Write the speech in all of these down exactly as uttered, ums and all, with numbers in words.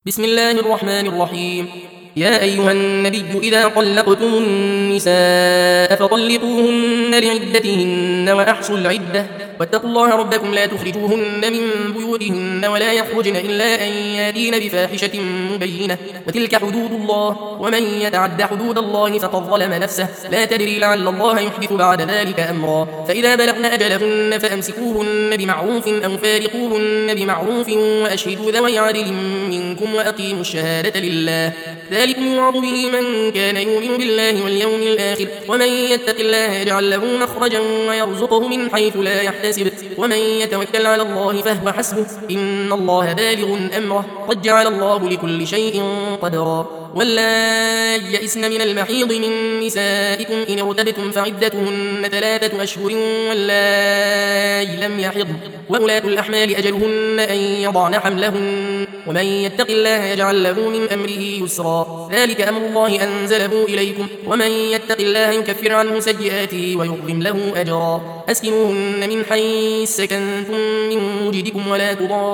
بسم الله الرحمن الرحيم. يا أيها النبي إذا طلقتم النساء فطلقوهن لعدتهن وأحصوا العدة واتقوا الله ربكم لا تخرجوهن من بيوتهن ولا يخرجن إلا أن ياتين بفاحشة مبينة وتلك حدود الله ومن يتعد حدود الله فقد ظلم نفسه لا تدري لعل الله يحدث بعد ذلك أمرا. فإذا بلغن أجلهن فأمسكوهن بمعروف أو فارقوهن بمعروف وأشهدوا ذوي عدل منكم وأقيموا الشهادة لله ذلكم يوعظ به من كان يؤمن بالله واليوم الآخر ومن يتق الله يجعل له مخرجا ويرزقه من حيث لا يحتسب ومن يتوكل على الله فهو حسبه إن الله بالغ أمره قد جعل الله لكل شيء قدرا. واللائي يئسن من المحيض من نسائكم إن ارتبتم فعدتهن ثلاثة أشهر واللائي لم يحضن وأولاة الأحمال أجلهن أن يضعن حملهن ومن يتق الله يجعل له من أمره يسرا ذلك أمر الله أنزله إليكم ومن يتق الله يكفر عنه سيئاته ويعظم له أجرا. أسكنوهن من حيث سكنتم من وجدكم ولا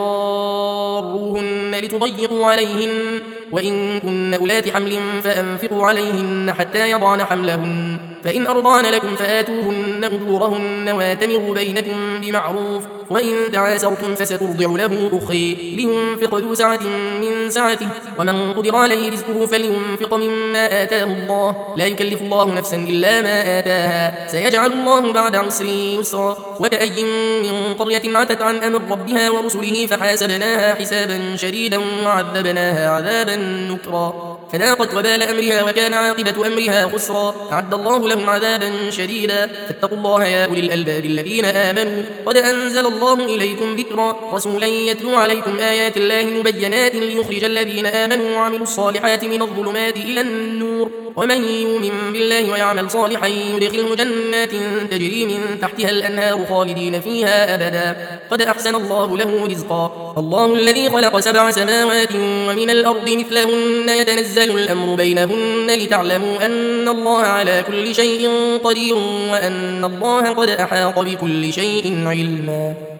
تضاروهن لتضيقوا عليهن وإن كن أولات حمل فأنفقوا عليهن حتى يضعن حملهن فإن أرضعن لكم فآتوهن أجورهن واتمروا بينكم بمعروف وإن تعاسرتم فسترضع له أخرى لينفق ذو سعة من سعته ومن قدر عليه رزقه فلينفق مما آتاه الله لا يكلف الله نفسا إلا ما آتاها سيجعل الله بعد عسر يسرا. وكأي من قرية عتت عن أمر ربها ورسله فحاسبناها حسابا شديدا وعذبناها عذابا نكرا فذاقت وبال أمرها وكان عاقبة أمرها خسرا. أعد الله لهم عذابا شديدا فاتقوا الله يا أولي الألباب الذين آمنوا قد أنزل الله إليكم ذكرا رسولا يتلو عليكم آيات الله مبينات ليخرج الذين آمنوا وعملوا الصالحات من الظلمات إلى النور ومن يؤمن بالله ويعمل صالحا يدخله جنات تجري من تحتها الأنهار خالدين فيها أبدا قد أحسن الله له رزقا. الله الذي خلق سبع سماوات ومن الأرض مثلهن يتنزل الأمر بينهن لتعلموا أن الله على كل شيء قدير وأن الله قد أحاط بكل شيء علما.